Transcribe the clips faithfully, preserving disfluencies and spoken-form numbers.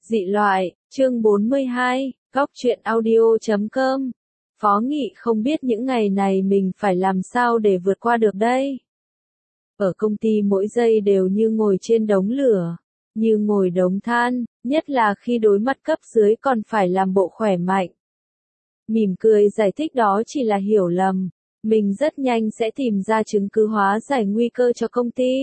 Dị loại, chương bốn mươi hai, góc truyện audio chấm com. Phó Nghị không biết những ngày này mình phải làm sao để vượt qua được đây. Ở công ty mỗi giây đều như ngồi trên đống lửa, như ngồi đống than, nhất là khi đối mặt cấp dưới còn phải làm bộ khỏe mạnh. Mỉm cười giải thích đó chỉ là hiểu lầm, mình rất nhanh sẽ tìm ra chứng cứ hóa giải nguy cơ cho công ty.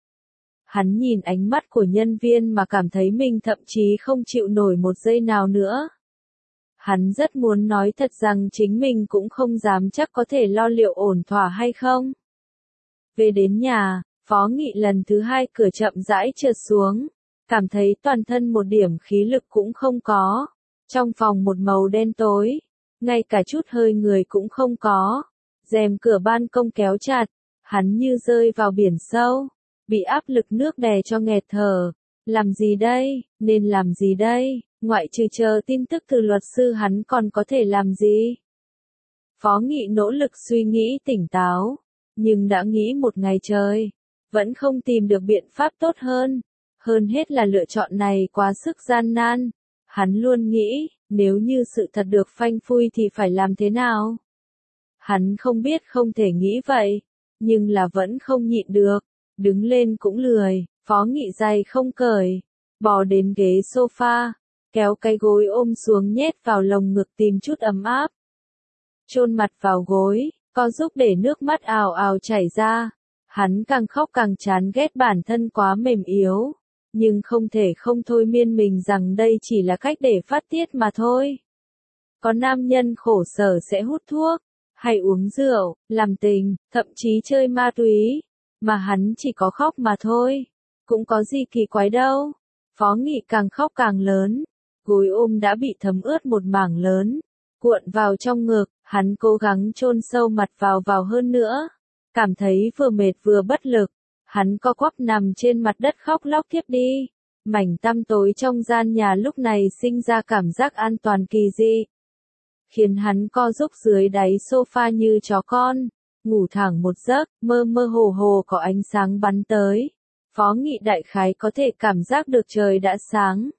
Hắn nhìn ánh mắt của nhân viên mà cảm thấy mình thậm chí không chịu nổi một giây nào nữa. Hắn rất muốn nói thật rằng chính mình cũng không dám chắc có thể lo liệu ổn thỏa hay không. Về đến nhà, Phó Nghị lần thứ hai cửa chậm rãi trượt xuống, cảm thấy toàn thân một điểm khí lực cũng không có. Trong phòng một màu đen tối, ngay cả chút hơi người cũng không có. Rèm cửa ban công kéo chặt, hắn như rơi vào biển sâu. Bị áp lực nước đè cho nghẹt thở. Làm gì đây, nên làm gì đây, ngoại trừ chờ tin tức từ luật sư hắn còn có thể làm gì? Phó Nghị nỗ lực suy nghĩ tỉnh táo, nhưng đã nghĩ một ngày trời, vẫn không tìm được biện pháp tốt hơn. Hơn hết là lựa chọn này quá sức gian nan. Hắn luôn nghĩ, nếu như sự thật được phanh phui thì phải làm thế nào? Hắn không biết không thể nghĩ vậy, nhưng là vẫn không nhịn được. Đứng lên cũng lười, Phó Nghị giày không cởi, bò đến ghế sofa, kéo cái gối ôm xuống nhét vào lồng ngực tìm chút ấm áp. Chôn mặt vào gối, co giúp để nước mắt ào ào chảy ra. Hắn càng khóc càng chán ghét bản thân quá mềm yếu, nhưng không thể không thôi miên mình rằng đây chỉ là cách để phát tiết mà thôi. Có nam nhân khổ sở sẽ hút thuốc, hay uống rượu, làm tình, thậm chí chơi ma túy. Mà hắn chỉ có khóc mà thôi, cũng có gì kỳ quái đâu. Phó Nghị càng khóc càng lớn, gối ôm đã bị thấm ướt một mảng lớn, cuộn vào trong ngực, hắn cố gắng chôn sâu mặt vào vào hơn nữa. Cảm thấy vừa mệt vừa bất lực, hắn co quắp nằm trên mặt đất khóc lóc tiếp đi. Mảnh tăm tối trong gian nhà lúc này sinh ra cảm giác an toàn kỳ dị, khiến hắn co giúp dưới đáy sofa như chó con. Ngủ thẳng một giấc, mơ mơ hồ hồ có ánh sáng bắn tới. Phó Nghị đại khái có thể cảm giác được trời đã sáng.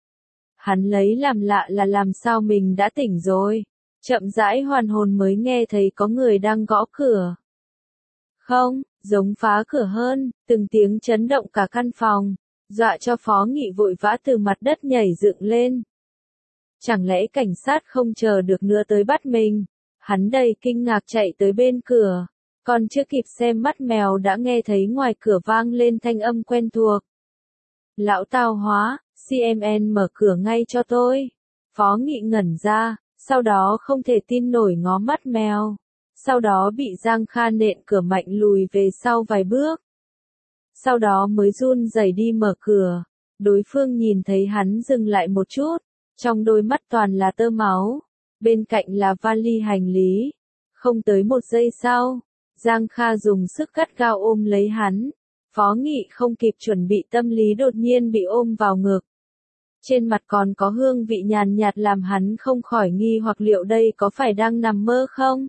Hắn lấy làm lạ là làm sao mình đã tỉnh rồi. Chậm rãi hoàn hồn mới nghe thấy có người đang gõ cửa. Không, giống phá cửa hơn, từng tiếng chấn động cả căn phòng, dọa cho Phó Nghị vội vã từ mặt đất nhảy dựng lên. Chẳng lẽ cảnh sát không chờ được nữa tới bắt mình? Hắn đầy kinh ngạc chạy tới bên cửa, còn chưa kịp xem mắt mèo đã nghe thấy ngoài cửa vang lên thanh âm quen thuộc. Lão Tào Hóa, xê em en mở cửa ngay cho tôi. Phó Nghị ngẩn ra, sau đó không thể tin nổi ngó mắt mèo. Sau đó bị Giang Kha nện cửa mạnh lùi về sau vài bước. Sau đó mới run rẩy đi mở cửa. Đối phương nhìn thấy hắn dừng lại một chút, trong đôi mắt toàn là tơ máu. Bên cạnh là vali hành lý. Không tới một giây sau, Giang Kha dùng sức gắt gao ôm lấy hắn. Phó Nghị không kịp chuẩn bị tâm lý đột nhiên bị ôm vào ngực. Trên mặt còn có hương vị nhàn nhạt làm hắn không khỏi nghi hoặc liệu đây có phải đang nằm mơ không?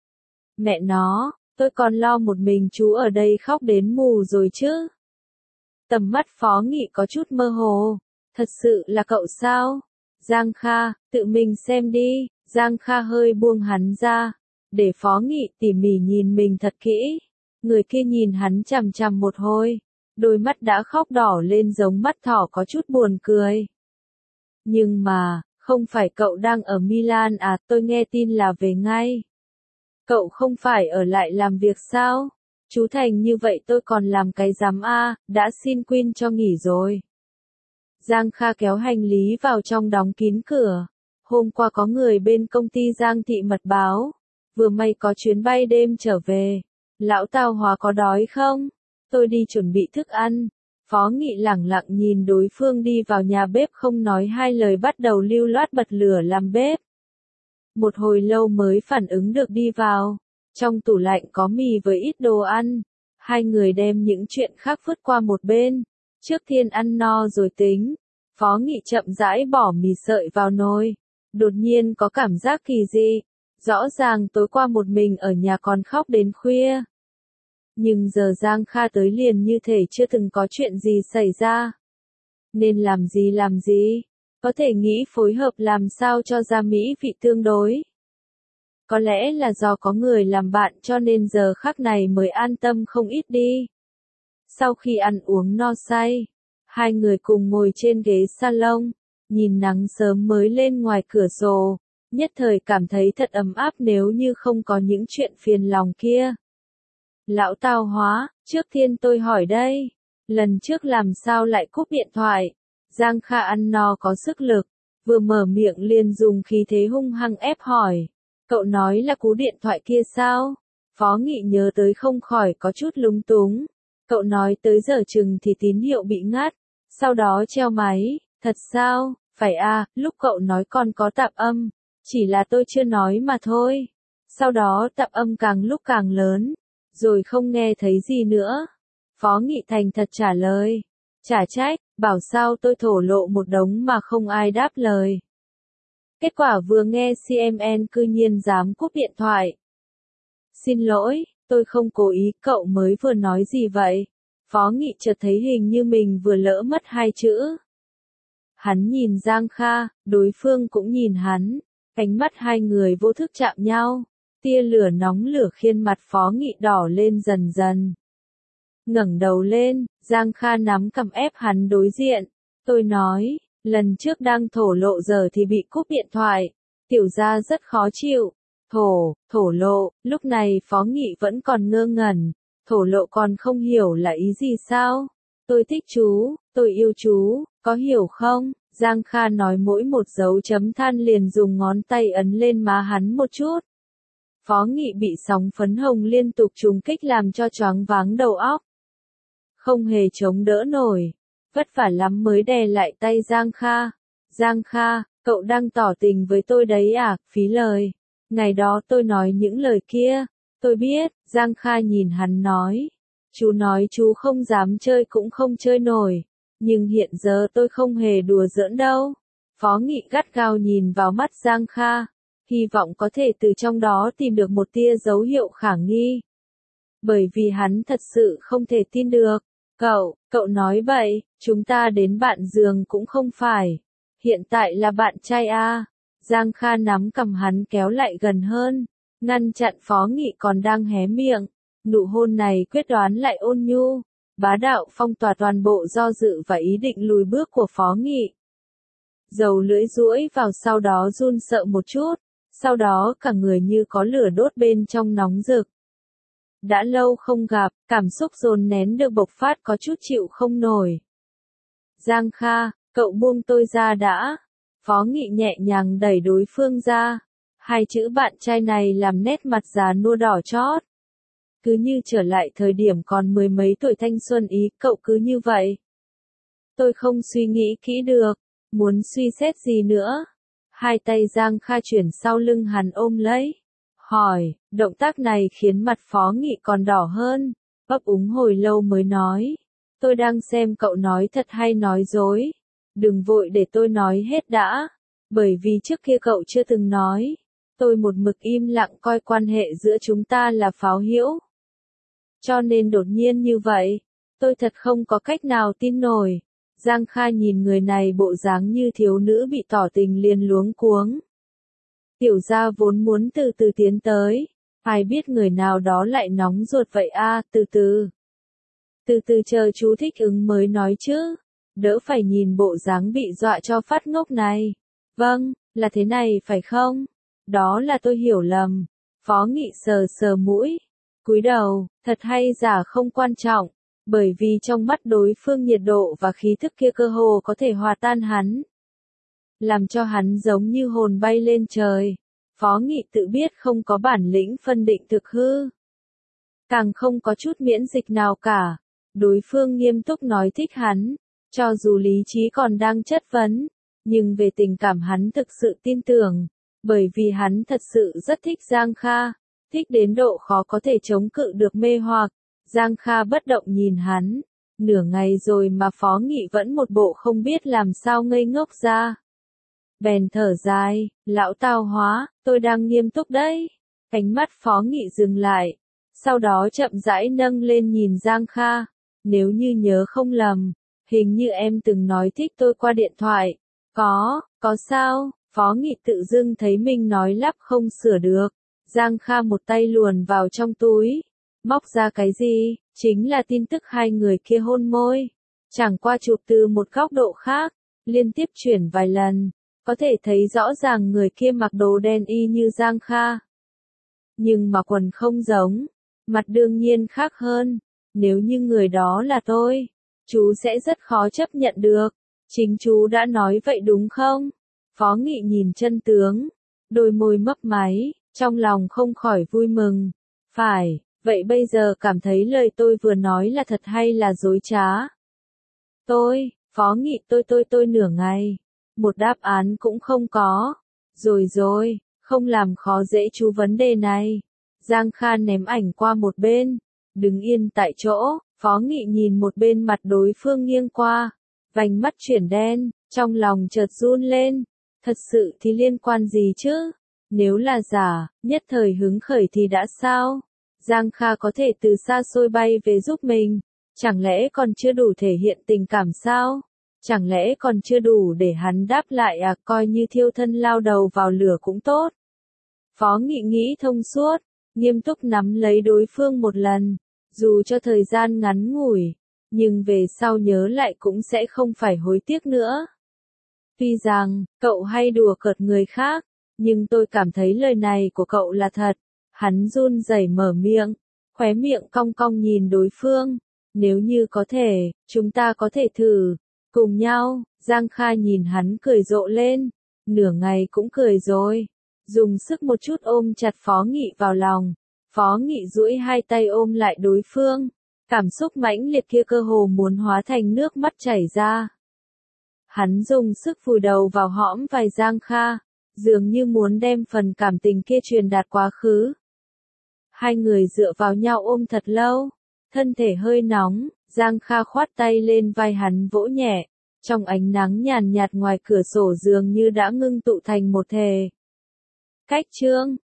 Mẹ nó, tôi còn lo một mình chú ở đây khóc đến mù rồi chứ. Tầm mắt Phó Nghị có chút mơ hồ. Thật sự là cậu sao? Giang Kha, tự mình xem đi. Giang Kha hơi buông hắn ra, để Phó Nghị tỉ mỉ nhìn mình thật kỹ. Người kia nhìn hắn chằm chằm một hồi, đôi mắt đã khóc đỏ lên giống mắt thỏ có chút buồn cười. Nhưng mà, không phải cậu đang ở Milan à, tôi nghe tin là về ngay. Cậu không phải ở lại làm việc sao? Chú Thành như vậy tôi còn làm cái giám a, đã xin Quyên cho nghỉ rồi. Giang Kha kéo hành lý vào trong đóng kín cửa. Hôm qua có người bên công ty Giang Thị mật báo, vừa may có chuyến bay đêm trở về. Lão Tào Hóa có đói không? Tôi đi chuẩn bị thức ăn. Phó Nghị lẳng lặng nhìn đối phương đi vào nhà bếp không nói hai lời bắt đầu lưu loát bật lửa làm bếp. Một hồi lâu mới phản ứng được đi vào. Trong tủ lạnh có mì với ít đồ ăn. Hai người đem những chuyện khác vứt qua một bên. Trước tiên ăn no rồi tính. Phó Nghị chậm rãi bỏ mì sợi vào nồi. Đột nhiên có cảm giác kỳ dị. Rõ ràng tối qua một mình ở nhà còn khóc đến khuya. Nhưng giờ Giang Kha tới liền như thể chưa từng có chuyện gì xảy ra. Nên làm gì làm gì? Có thể nghĩ phối hợp làm sao cho ra mỹ vị tương đối. Có lẽ là do có người làm bạn cho nên giờ khắc này mới an tâm không ít đi. Sau khi ăn uống no say, hai người cùng ngồi trên ghế salon, nhìn nắng sớm mới lên ngoài cửa sổ, nhất thời cảm thấy thật ấm áp nếu như không có những chuyện phiền lòng kia. Lão Tào Hóa, trước tiên tôi hỏi đây, lần trước làm sao lại cúp điện thoại? Giang Kha ăn no có sức lực, vừa mở miệng liền dùng khí thế hung hăng ép hỏi. Cậu nói là cú điện thoại kia sao? Phó Nghị nhớ tới không khỏi có chút lúng túng. Cậu nói tới giờ chừng thì tín hiệu bị ngắt, sau đó treo máy, thật sao? Phải à, lúc cậu nói còn có tạp âm, chỉ là tôi chưa nói mà thôi. Sau đó tạp âm càng lúc càng lớn, rồi không nghe thấy gì nữa. Phó Nghị thành thật trả lời. Chả trách, bảo sao tôi thổ lộ một đống mà không ai đáp lời. Kết quả vừa nghe xê em en cư nhiên dám cúp điện thoại. Xin lỗi, tôi không cố ý, cậu mới vừa nói gì vậy? Phó Nghị chợt thấy hình như mình vừa lỡ mất hai chữ. Hắn nhìn Giang Kha, đối phương cũng nhìn hắn, ánh mắt hai người vô thức chạm nhau, tia lửa nóng lửa khiến mặt Phó Nghị đỏ lên dần dần. Ngẩng đầu lên, Giang Kha nắm cầm ép hắn đối diện, tôi nói, lần trước đang thổ lộ giờ thì bị cúp điện thoại, tiểu gia rất khó chịu. Thổ, thổ lộ, lúc này Phó Nghị vẫn còn ngơ ngẩn, thổ lộ còn không hiểu là ý gì sao? Tôi thích chú, tôi yêu chú, có hiểu không? Giang Kha nói mỗi một dấu chấm than liền dùng ngón tay ấn lên má hắn một chút. Phó Nghị bị sóng phấn hồng liên tục trùng kích làm cho choáng váng đầu óc. Không hề chống đỡ nổi, vất vả lắm mới đè lại tay Giang Kha. Giang Kha, cậu đang tỏ tình với tôi đấy à, phí lời. Ngày đó tôi nói những lời kia, tôi biết, Giang Kha nhìn hắn nói. Chú nói chú không dám chơi cũng không chơi nổi, nhưng hiện giờ tôi không hề đùa giỡn đâu. Phó Nghị gắt gao nhìn vào mắt Giang Kha, hy vọng có thể từ trong đó tìm được một tia dấu hiệu khả nghi. Bởi vì hắn thật sự không thể tin được. Cậu, cậu nói bậy, chúng ta đến bạn giường cũng không phải. Hiện tại là bạn trai à. Giang Kha nắm cầm hắn kéo lại gần hơn, ngăn chặn Phó Nghị còn đang hé miệng. Nụ hôn này quyết đoán lại ôn nhu, bá đạo phong tỏa toàn bộ do dự và ý định lùi bước của Phó Nghị. Dầu lưỡi duỗi vào sau đó run sợ một chút, sau đó cả người như có lửa đốt bên trong nóng rực. Đã lâu không gặp, cảm xúc dồn nén được bộc phát có chút chịu không nổi. Giang Kha, cậu buông tôi ra đã. Phó Nghị nhẹ nhàng đẩy đối phương ra. Hai chữ bạn trai này làm nét mặt già nua đỏ chót. Cứ như trở lại thời điểm còn mười mấy tuổi thanh xuân ý, cậu cứ như vậy. Tôi không suy nghĩ kỹ được, muốn suy xét gì nữa. Hai tay Giang Kha chuyển sau lưng hắn ôm lấy. Hỏi, động tác này khiến mặt Phó Nghị còn đỏ hơn. Ấp úng hồi lâu mới nói. Tôi đang xem cậu nói thật hay nói dối. Đừng vội để tôi nói hết đã. Bởi vì trước kia cậu chưa từng nói. Tôi một mực im lặng coi quan hệ giữa chúng ta là pháo hữu. Cho nên đột nhiên như vậy, tôi thật không có cách nào tin nổi. Giang Kha nhìn người này bộ dáng như thiếu nữ bị tỏ tình liền luống cuống. Tiểu gia vốn muốn từ từ tiến tới, ai biết người nào đó lại nóng ruột vậy a, à, từ từ. Từ từ chờ chú thích ứng mới nói chứ, đỡ phải nhìn bộ dáng bị dọa cho phát ngốc này. Vâng, là thế này phải không? Đó là tôi hiểu lầm. Phó Nghị sờ sờ mũi, cúi đầu, thật hay giả không quan trọng, bởi vì trong mắt đối phương nhiệt độ và khí thức kia cơ hồ có thể hòa tan hắn. Làm cho hắn giống như hồn bay lên trời. Phó Nghị tự biết không có bản lĩnh phân định thực hư. Càng không có chút miễn dịch nào cả. Đối phương nghiêm túc nói thích hắn, cho dù lý trí còn đang chất vấn, nhưng về tình cảm hắn thực sự tin tưởng, bởi vì hắn thật sự rất thích Giang Kha, thích đến độ khó có thể chống cự được mê hoặc. Giang Kha bất động nhìn hắn, nửa ngày rồi mà Phó Nghị vẫn một bộ không biết làm sao ngây ngốc ra. Bèn thở dài, lão Tào Hóa, tôi đang nghiêm túc đấy. Ánh mắt Phó Nghị dừng lại, sau đó chậm rãi nâng lên nhìn Giang Kha. Nếu như nhớ không lầm, hình như em từng nói thích tôi qua điện thoại, Có, có sao? Phó Nghị tự dưng thấy mình nói lắp không sửa được. Giang Kha một tay luồn vào trong túi. Móc ra cái gì? Chính là tin tức hai người kia hôn môi. Chẳng qua chụp từ một góc độ khác. Liên tiếp chuyển vài lần. Có thể thấy rõ ràng người kia mặc đồ đen y như Giang Kha. Nhưng mà quần không giống. Mặt đương nhiên khác hơn. Nếu như người đó là tôi, chú sẽ rất khó chấp nhận được. Chính chú đã nói vậy đúng không? Phó Nghị nhìn chân tướng, đôi môi mấp máy, trong lòng không khỏi vui mừng. Phải, vậy bây giờ cảm thấy lời tôi vừa nói là thật hay là dối trá? Tôi, Phó Nghị tôi tôi tôi nửa ngày, một đáp án cũng không có. Rồi rồi, không làm khó dễ chú vấn đề này. Giang Kha ném ảnh qua một bên, đứng yên tại chỗ, Phó Nghị nhìn một bên mặt đối phương nghiêng qua, vành mắt chuyển đen, trong lòng chợt run lên. Thật sự thì liên quan gì chứ? Nếu là giả, nhất thời hứng khởi thì đã sao? Giang Kha có thể từ xa xôi bay về giúp mình, chẳng lẽ còn chưa đủ thể hiện tình cảm sao? Chẳng lẽ còn chưa đủ để hắn đáp lại à, coi như thiêu thân lao đầu vào lửa cũng tốt. Phó Nghị nghĩ thông suốt, nghiêm túc nắm lấy đối phương một lần, dù cho thời gian ngắn ngủi, nhưng về sau nhớ lại cũng sẽ không phải hối tiếc nữa. Tuy rằng, cậu hay đùa cợt người khác, nhưng tôi cảm thấy lời này của cậu là thật. Hắn run rẩy mở miệng, khóe miệng cong cong nhìn đối phương. Nếu như có thể, chúng ta có thể thử, cùng nhau. Giang Kha nhìn hắn cười rộ lên, nửa ngày cũng cười rồi. Dùng sức một chút ôm chặt Phó Nghị vào lòng. Phó Nghị duỗi hai tay ôm lại đối phương. Cảm xúc mãnh liệt kia cơ hồ muốn hóa thành nước mắt chảy ra. Hắn dùng sức vùi đầu vào hõm vai Giang Kha, dường như muốn đem phần cảm tình kia truyền đạt quá khứ. Hai người dựa vào nhau ôm thật lâu, thân thể hơi nóng, Giang Kha khoát tay lên vai hắn vỗ nhẹ, trong ánh nắng nhàn nhạt ngoài cửa sổ dường như đã ngưng tụ thành một thể. Cách chương